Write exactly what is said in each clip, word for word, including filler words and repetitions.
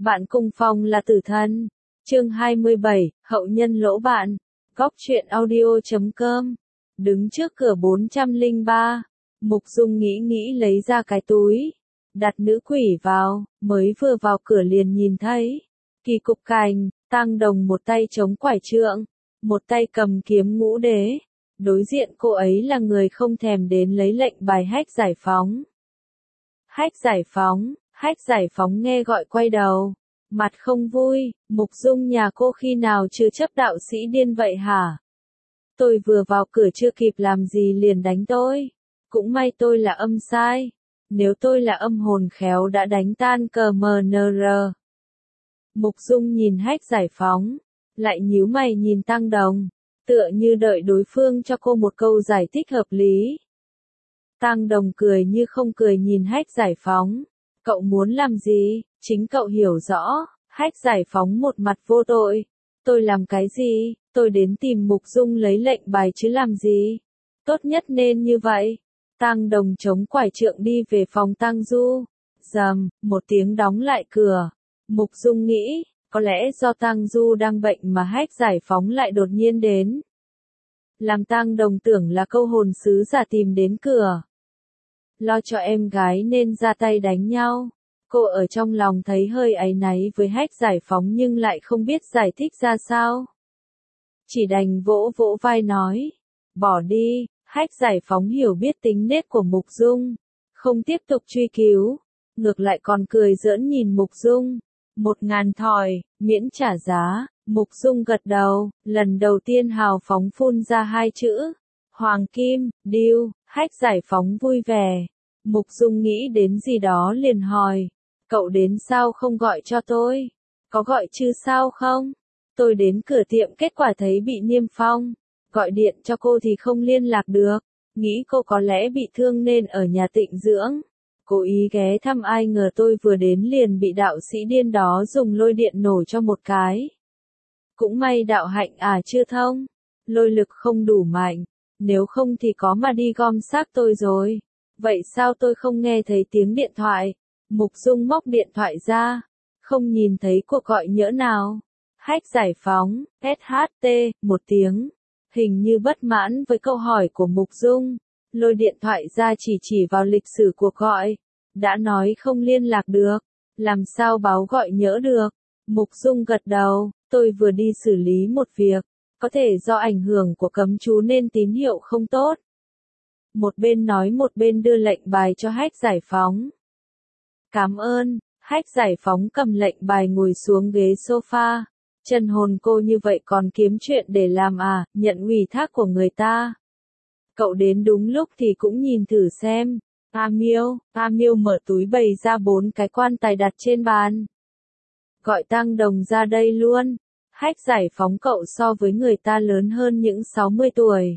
Bạn cùng phòng là tử thần. Chương hai mươi bảy, hậu nhân lỗ bạn. Góc truyện audio chấm com. Đứng trước cửa bốn trăm lẻ ba, Mục Dung nghĩ nghĩ lấy ra cái túi, đặt nữ quỷ vào, mới vừa vào cửa liền nhìn thấy. Kỳ Cục Cành, Tang Đồng một tay chống quải trượng, một tay cầm kiếm ngũ đế. Đối diện cô ấy là người không thèm đến lấy lệnh bài Hách Giải Phóng. Hách Giải Phóng, Hách Giải Phóng nghe gọi quay đầu, mặt không vui. Mục Dung nhà cô khi nào chưa chấp đạo sĩ điên vậy hả? Tôi vừa vào cửa chưa kịp làm gì liền đánh tôi. Cũng may tôi là âm sai. Nếu tôi là âm hồn khéo đã đánh tan cờ mờ nờ rờ. Mục Dung nhìn Hách Giải Phóng, lại nhíu mày nhìn Tang Đồng, tựa như đợi đối phương cho cô một câu giải thích hợp lý. Tang Đồng cười như không cười nhìn Hách Giải Phóng. Cậu muốn làm gì? Chính cậu hiểu rõ. Hách Giải Phóng một mặt vô tội. Tôi làm cái gì? Tôi đến tìm Mục Dung lấy lệnh bài chứ làm gì? Tốt nhất nên như vậy. Tang Đồng chống quải trượng đi về phòng Tang Du. Rầm, một tiếng đóng lại cửa. Mục Dung nghĩ, có lẽ do Tang Du đang bệnh mà Hách Giải Phóng lại đột nhiên đến. Làm Tang Đồng tưởng là câu hồn sứ giả tìm đến cửa. Lo cho em gái nên ra tay đánh nhau. Cô ở trong lòng thấy hơi áy náy với Hách Giải Phóng nhưng lại không biết giải thích ra sao. Chỉ đành vỗ vỗ vai nói, bỏ đi. Hách Giải Phóng hiểu biết tính nết của Mục Dung, không tiếp tục truy cứu, ngược lại còn cười giỡn nhìn Mục Dung. Một ngàn thỏi, miễn trả giá. Mục Dung gật đầu, lần đầu tiên hào phóng phun ra hai chữ. Hoàng kim, điêu. Hách Giải Phóng vui vẻ. Mục Dung nghĩ đến gì đó liền hỏi, cậu đến sao không gọi cho tôi? Có gọi chứ sao không? Tôi đến cửa tiệm kết quả thấy bị niêm phong. Gọi điện cho cô thì không liên lạc được. Nghĩ cô có lẽ bị thương nên ở nhà tịnh dưỡng. Cố ý ghé thăm ai ngờ tôi vừa đến liền bị đạo sĩ điên đó dùng lôi điện nổ cho một cái. Cũng may đạo hạnh à chưa thông. Lôi lực không đủ mạnh. Nếu không thì có mà đi gom xác tôi rồi. Vậy sao tôi không nghe thấy tiếng điện thoại? Mục Dung móc điện thoại ra. Không nhìn thấy cuộc gọi nhỡ nào. Hách Giải Phóng, ét hát tê, một tiếng. Hình như bất mãn với câu hỏi của Mục Dung. Lôi điện thoại ra chỉ chỉ vào lịch sử cuộc gọi. Đã nói không liên lạc được. Làm sao báo gọi nhỡ được? Mục Dung gật đầu. Tôi vừa đi xử lý một việc. Có thể do ảnh hưởng của cấm chú nên tín hiệu không tốt. Một bên nói một bên đưa lệnh bài cho Hách Giải Phóng. Cảm ơn. Hách Giải Phóng cầm lệnh bài ngồi xuống ghế sofa. Chân hồn cô như vậy còn kiếm chuyện để làm à, nhận ủy thác của người ta. Cậu đến đúng lúc thì cũng nhìn thử xem. A Miêu, A Miêu mở túi bày ra bốn cái quan tài đặt trên bàn. Gọi Tang Đồng ra đây luôn. Hách Giải Phóng cậu so với người ta lớn hơn những sáu mươi tuổi.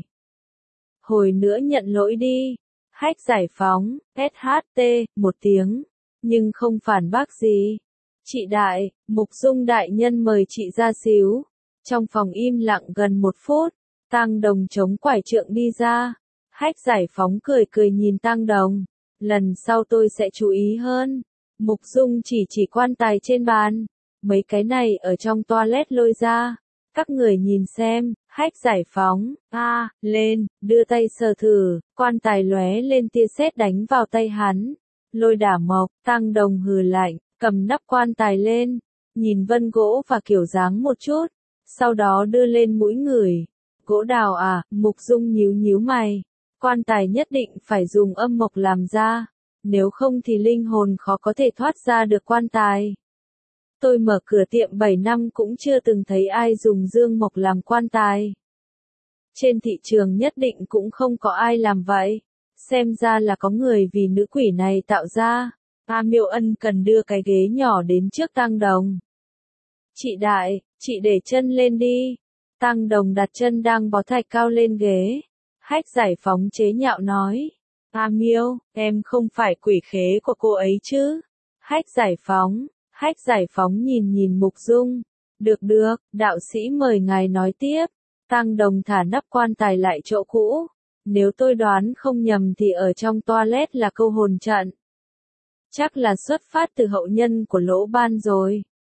Hồi nữa nhận lỗi đi. Hách Giải Phóng, ét hát tê, một tiếng. Nhưng không phản bác gì. Chị đại, Mục Dung đại nhân mời chị ra xíu. Trong phòng im lặng gần một phút, Tang Đồng chống quải trượng đi ra. Hách Giải Phóng cười cười nhìn Tang Đồng. Lần sau tôi sẽ chú ý hơn. Mục Dung chỉ chỉ quan tài trên bàn. Mấy cái này ở trong toilet lôi ra. Các người nhìn xem. Hách Giải Phóng, a, à, lên, đưa tay sờ thử. Quan tài lóe lên tia sét đánh vào tay hắn. Lôi đả mộc. Tang Đồng hừ lạnh, cầm nắp quan tài lên, nhìn vân gỗ và kiểu dáng một chút, sau đó đưa lên mũi ngửi. Gỗ đào à? Mục Dung nhíu nhíu mày. Quan tài nhất định phải dùng âm mộc làm ra, nếu không thì linh hồn khó có thể thoát ra được quan tài. Tôi mở cửa tiệm bảy năm cũng chưa từng thấy ai dùng dương mộc làm quan tài. Trên thị trường nhất định cũng không có ai làm vậy. Xem ra là có người vì nữ quỷ này tạo ra. A Miêu ân cần đưa cái ghế nhỏ đến trước Tang Đồng. Chị đại, chị để chân lên đi. Tang Đồng đặt chân đang bó thạch cao lên ghế. Hách Giải Phóng chế nhạo nói. A Miêu, em không phải quỷ khế của cô ấy chứ? Hách Giải Phóng, Hách Giải Phóng nhìn nhìn Mục Dung. Được được, đạo sĩ mời ngài nói tiếp. Tang Đồng thả nắp quan tài lại chỗ cũ. Nếu tôi đoán không nhầm thì ở trong toilet là câu hồn trận. Chắc là xuất phát từ hậu nhân của Lỗ Ban rồi.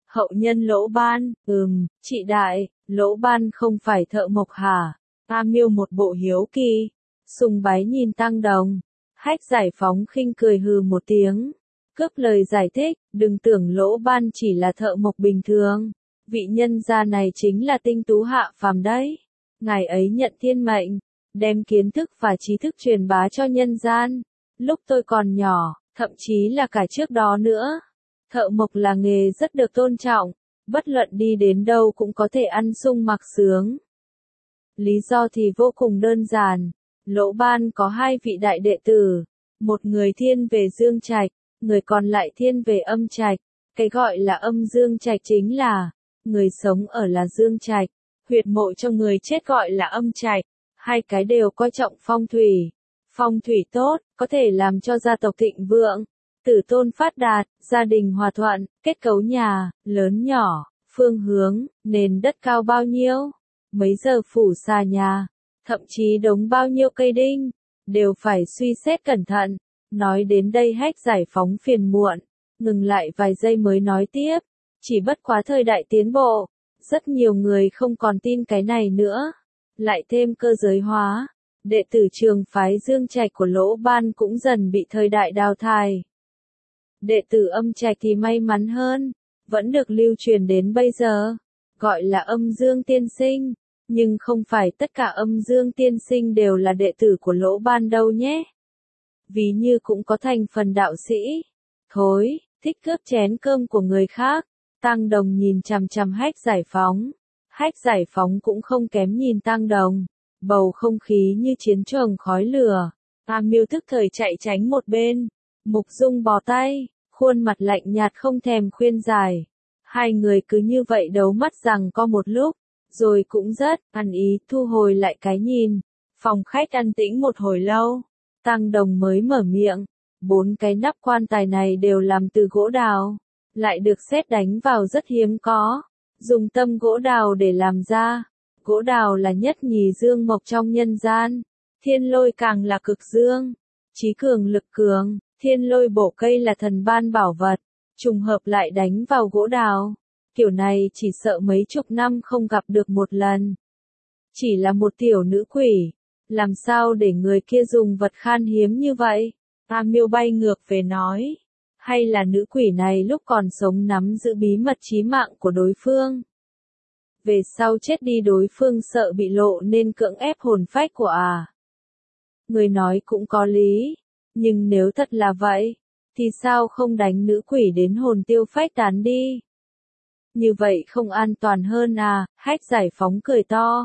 Hậu nhân Lỗ Ban, ừm, chị đại, Lỗ Ban không phải thợ mộc hả? A Miêu một bộ hiếu kỳ, sùng bái nhìn Tăng Đồng. Hách Giải Phóng khinh cười hừ một tiếng, cướp lời giải thích, đừng tưởng Lỗ Ban chỉ là thợ mộc bình thường, vị nhân gia này chính là tinh tú hạ phàm đấy. Ngài ấy nhận thiên mệnh, đem kiến thức và trí thức truyền bá cho nhân gian. Lúc tôi còn nhỏ, thậm chí là cả trước đó nữa, thợ mộc là nghề rất được tôn trọng, bất luận đi đến đâu cũng có thể ăn sung mặc sướng. Lý do thì vô cùng đơn giản, Lỗ Ban có hai vị đại đệ tử, một người thiên về dương trạch, người còn lại thiên về âm trạch. Cái gọi là âm dương trạch chính là, người sống ở là dương trạch, huyệt mộ cho người chết gọi là âm trạch, hai cái đều coi trọng phong thủy. Phong thủy tốt, có thể làm cho gia tộc thịnh vượng, tử tôn phát đạt, gia đình hòa thuận, kết cấu nhà, lớn nhỏ, phương hướng, nền đất cao bao nhiêu, mấy giờ phủ xà nhà, thậm chí đống bao nhiêu cây đinh, đều phải suy xét cẩn thận. Nói đến đây Hách Giải Phóng phiền muộn, ngừng lại vài giây mới nói tiếp, chỉ bất quá thời đại tiến bộ, rất nhiều người không còn tin cái này nữa, lại thêm cơ giới hóa, đệ tử trường phái dương trạch của Lỗ Ban cũng dần bị thời đại đào thải. Đệ tử âm trạch thì may mắn hơn, vẫn được lưu truyền đến bây giờ, gọi là âm dương tiên sinh, nhưng không phải tất cả âm dương tiên sinh đều là đệ tử của Lỗ Ban đâu nhé. Ví như cũng có thành phần đạo sĩ, thối, thích cướp chén cơm của người khác. Tăng Đồng nhìn chằm chằm Hách Giải Phóng. Hách Giải Phóng cũng không kém nhìn Tăng Đồng. Bầu không khí như chiến trường khói lửa. A Miêu tức thời chạy tránh một bên. Mục Dung bò tay, khuôn mặt lạnh nhạt không thèm khuyên giải. Hai người cứ như vậy đấu mắt rằng co một lúc, rồi cũng rất ăn ý thu hồi lại cái nhìn. Phòng khách an tĩnh một hồi lâu. Tăng Đồng mới mở miệng, bốn cái nắp quan tài này đều làm từ gỗ đào, lại được sét đánh vào rất hiếm có, dùng tâm gỗ đào để làm ra. Gỗ đào là nhất nhì dương mộc trong nhân gian, thiên lôi càng là cực dương, trí cường lực cường, thiên lôi bổ cây là thần ban bảo vật, trùng hợp lại đánh vào gỗ đào. Kiểu này chỉ sợ mấy chục năm không gặp được một lần. Chỉ là một tiểu nữ quỷ. Làm sao để người kia dùng vật khan hiếm như vậy? A Miêu bay ngược về nói. Hay là nữ quỷ này lúc còn sống nắm giữ bí mật chí mạng của đối phương? Về sau chết đi đối phương sợ bị lộ nên cưỡng ép hồn phách của à? Người nói cũng có lý. Nhưng nếu thật là vậy, thì sao không đánh nữ quỷ đến hồn tiêu phách tán đi? Như vậy không an toàn hơn à? Hách Giải Phóng cười to.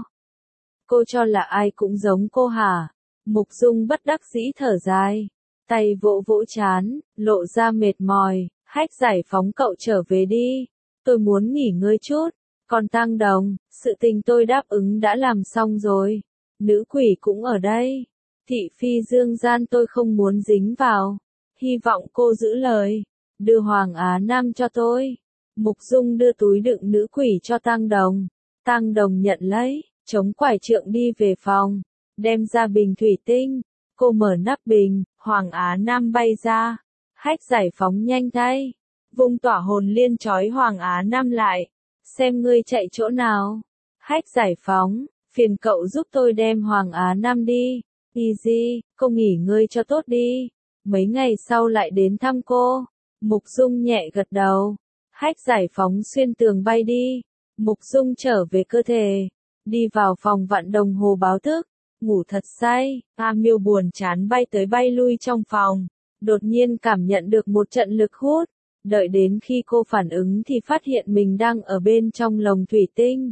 Cô cho là ai cũng giống cô hả? Mục Dung bất đắc dĩ thở dài, tay vỗ vỗ chán, lộ ra mệt mỏi. Hách Giải Phóng cậu trở về đi, tôi muốn nghỉ ngơi chút. Còn Tăng Đồng, sự tình tôi đáp ứng đã làm xong rồi, nữ quỷ cũng ở đây, thị phi dương gian tôi không muốn dính vào, hy vọng cô giữ lời, đưa Hoàng Á Nam cho tôi. Mục Dung đưa túi đựng nữ quỷ cho Tăng Đồng, Tăng Đồng nhận lấy, chống quải trượng đi về phòng, đem ra bình thủy tinh, cô mở nắp bình, Hoàng Á Nam bay ra. Hách Giải Phóng nhanh tay, vung tỏa hồn liên trói Hoàng Á Nam lại, xem ngươi chạy chỗ nào. Hách Giải Phóng, phiền cậu giúp tôi đem Hoàng Á Nam đi. Easy, cô nghỉ ngơi cho tốt đi, mấy ngày sau lại đến thăm cô. Mục Dung nhẹ gật đầu. Hách Giải Phóng xuyên tường bay đi, Mục Dung trở về cơ thể, đi vào phòng vặn đồng hồ báo thức, ngủ thật say. A Miêu buồn chán bay tới bay lui trong phòng, đột nhiên cảm nhận được một trận lực hút, đợi đến khi cô phản ứng thì phát hiện mình đang ở bên trong lồng thủy tinh.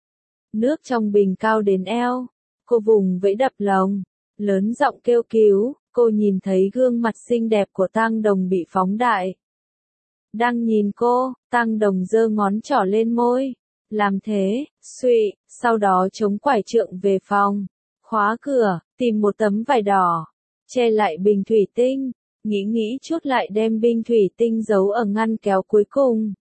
Nước trong bình cao đến eo, cô vùng vẫy đập lồng, lớn giọng kêu cứu. Cô nhìn thấy gương mặt xinh đẹp của Tăng Đồng bị phóng đại. Đang nhìn cô, Tăng Đồng giơ ngón trỏ lên môi. Làm thế, suy, sau đó chống quải trượng về phòng, khóa cửa, tìm một tấm vải đỏ, che lại bình thủy tinh, nghĩ nghĩ chút lại đem bình thủy tinh giấu ở ngăn kéo cuối cùng.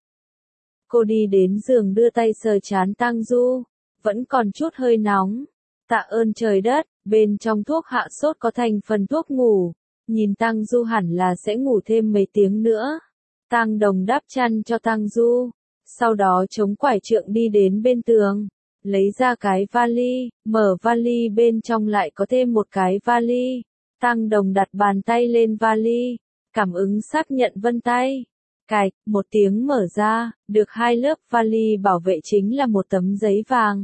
Cô đi đến giường đưa tay sờ trán Tăng Du, vẫn còn chút hơi nóng. Tạ ơn trời đất, bên trong thuốc hạ sốt có thành phần thuốc ngủ, nhìn Tăng Du hẳn là sẽ ngủ thêm mấy tiếng nữa. Tăng Đồng đắp chăn cho Tăng Du, Sau đó chống quải trượng đi đến bên tường, lấy ra cái vali, mở vali bên trong lại có thêm một cái vali. Tăng Đồng đặt bàn tay lên vali, cảm ứng xác nhận vân tay. Cạch, một tiếng mở ra, được hai lớp vali bảo vệ chính là một tấm giấy vàng.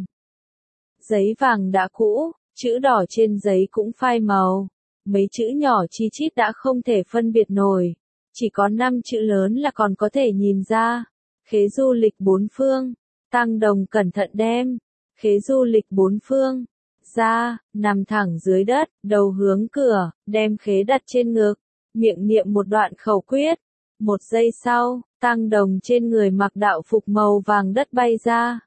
Giấy vàng đã cũ, chữ đỏ trên giấy cũng phai màu. Mấy chữ nhỏ chi chít đã không thể phân biệt nổi. Chỉ có năm chữ lớn là còn có thể nhìn ra. Khế du lịch bốn phương. Tăng Đồng cẩn thận đem khế du lịch bốn phương ra, nằm thẳng dưới đất, đầu hướng cửa, đem khế đặt trên ngực, miệng niệm một đoạn khẩu quyết. Một giây sau, Tăng Đồng trên người mặc đạo phục màu vàng đất bay ra.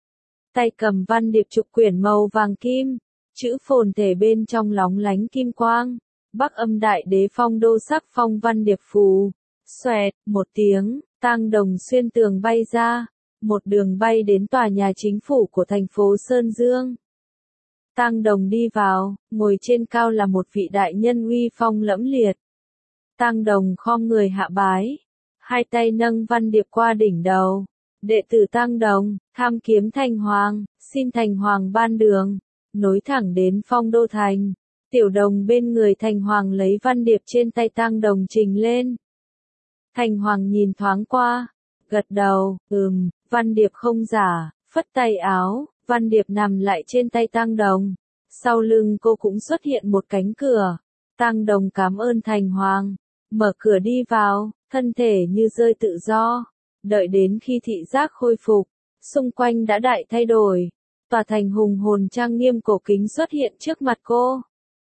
Tay cầm văn điệp trục quyển màu vàng kim, chữ phồn thể bên trong lóng lánh kim quang. Bắc Âm Đại Đế Phong Đô sắc phong văn điệp phù. Xoẹt, một tiếng, Tăng Đồng xuyên tường bay ra, một đường bay đến tòa nhà chính phủ của thành phố Sơn Dương. Tăng Đồng đi vào, ngồi trên cao là một vị đại nhân uy phong lẫm liệt. Tăng Đồng khom người hạ bái, hai tay nâng văn điệp qua đỉnh đầu. Đệ tử Tăng Đồng, tham kiếm thành hoàng, xin thành hoàng ban đường, nối thẳng đến Phong Đô thành. Tiểu Đồng bên người thành hoàng lấy văn điệp trên tay Tăng Đồng trình lên. Thành hoàng nhìn thoáng qua, gật đầu, ừm, văn điệp không giả, phất tay áo, văn điệp nằm lại trên tay Tăng Đồng. Sau lưng cô cũng xuất hiện một cánh cửa. Tăng Đồng cảm ơn thành hoàng, mở cửa đi vào, thân thể như rơi tự do. Đợi đến khi thị giác khôi phục, xung quanh đã đại thay đổi. Tòa thành hùng hồn trang nghiêm cổ kính xuất hiện trước mặt cô.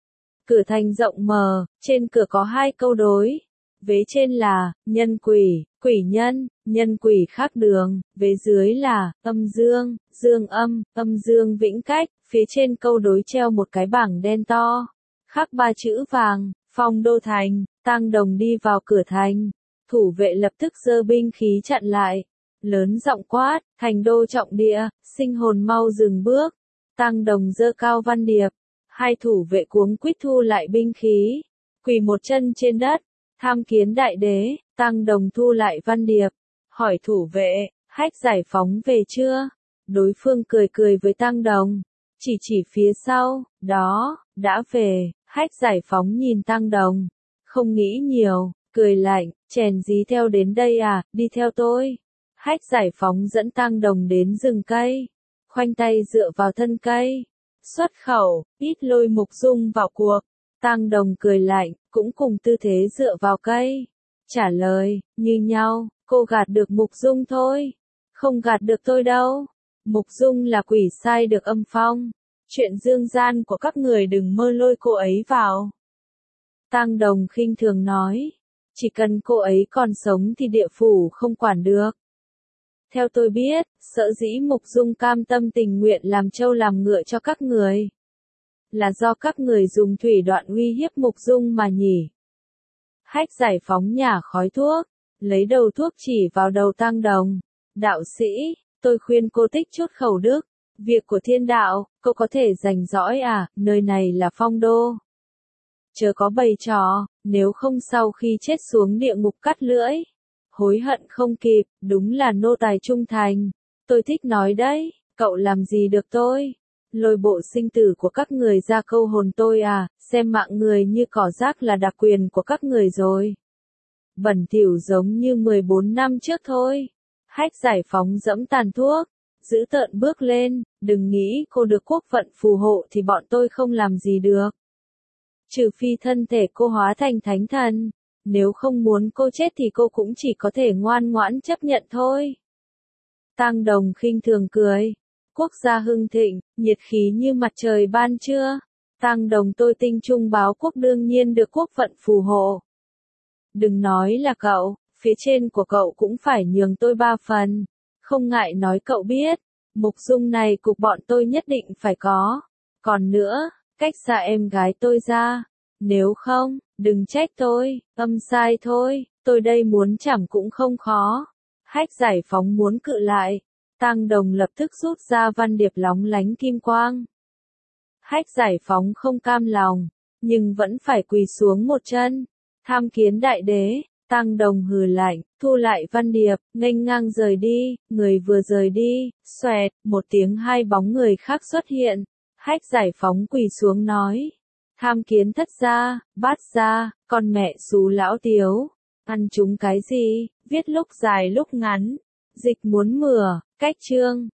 Cửa thành rộng mở, trên cửa có hai câu đối. Vế trên là, nhân quỷ, quỷ nhân, nhân quỷ khác đường, vế dưới là, âm dương, dương âm, âm dương vĩnh cách, phía trên câu đối treo một cái bảng đen to, khắc ba chữ vàng, Phong Đô thành. Tăng Đồng đi vào cửa thành, thủ vệ lập tức giơ binh khí chặn lại, lớn giọng quát, thành đô trọng địa, sinh hồn mau dừng bước. Tăng Đồng giơ cao văn điệp, hai thủ vệ cuống quýt thu lại binh khí, quỳ một chân trên đất. Tham kiến đại đế. Tăng Đồng thu lại văn điệp, hỏi thủ vệ, hách giải phóng về chưa? Đối phương cười cười với Tăng Đồng, chỉ chỉ phía sau, đó, đã về. Hách giải phóng nhìn Tăng Đồng, không nghĩ nhiều, cười lạnh, chèn dí theo đến đây à, đi theo tôi. Hách giải phóng dẫn Tăng Đồng đến rừng cây, khoanh tay dựa vào thân cây, xuất khẩu, ít lôi Mục Dung vào cuộc. Tăng Đồng cười lạnh, cũng cùng tư thế dựa vào cây. Trả lời, như nhau, cô gạt được Mục Dung thôi. Không gạt được tôi đâu. Mục Dung là quỷ sai được âm phong. Chuyện dương gian của các người đừng mơ lôi cô ấy vào. Tăng Đồng khinh thường nói, chỉ cần cô ấy còn sống thì địa phủ không quản được. Theo tôi biết, sở dĩ Mục Dung cam tâm tình nguyện làm trâu làm ngựa cho các người, là do các người dùng thủy đoạn uy hiếp Mục Dung mà nhỉ. Hách giải phóng nhả khói thuốc, lấy đầu thuốc chỉ vào đầu Tăng Đồng. Đạo sĩ, tôi khuyên cô tích chút khẩu đức. Việc của thiên đạo, cô có thể rành rõi à, nơi này là Phong Đô. Chớ có bày trò, nếu không sau khi chết xuống địa ngục cắt lưỡi. Hối hận không kịp, đúng là nô tài trung thành. Tôi thích nói đấy, cậu làm gì được tôi? Lôi bộ sinh tử của các người ra câu hồn tôi à, xem mạng người như cỏ rác là đặc quyền của các người rồi. Bẩn thỉu giống như mười bốn năm trước thôi. Hách giải phóng dẫm tàn thuốc, giữ tợn bước lên, đừng nghĩ cô được quốc vận phù hộ thì bọn tôi không làm gì được. Trừ phi thân thể cô hóa thành thánh thần, nếu không muốn cô chết thì cô cũng chỉ có thể ngoan ngoãn chấp nhận thôi. Tăng Đồng khinh thường cười. Quốc gia hưng thịnh, nhiệt khí như mặt trời ban trưa. Tăng Đồng tôi tinh trung báo quốc đương nhiên được quốc vận phù hộ. Đừng nói là cậu, phía trên của cậu cũng phải nhường tôi ba phần. Không ngại nói cậu biết, Mục Dung này cục bọn tôi nhất định phải có. Còn nữa, cách xa em gái tôi ra. Nếu không, đừng trách tôi, âm sai thôi, tôi đây muốn chẳng cũng không khó. Hách giải phóng muốn cự lại. Tăng Đồng lập tức rút ra văn điệp lóng lánh kim quang. Hách giải phóng không cam lòng, nhưng vẫn phải quỳ xuống một chân. Tham kiến đại đế. Tăng Đồng hừ lạnh, thu lại văn điệp, nghênh ngang rời đi, người vừa rời đi, xoẹt, một tiếng hai bóng người khác xuất hiện. Hách Giải Phóng quỳ xuống nói, tham kiến thất gia, bát gia, con mẹ xú lão tiếu, ăn chúng cái gì, viết lúc dài lúc ngắn, dịch muốn mửa, cách chương.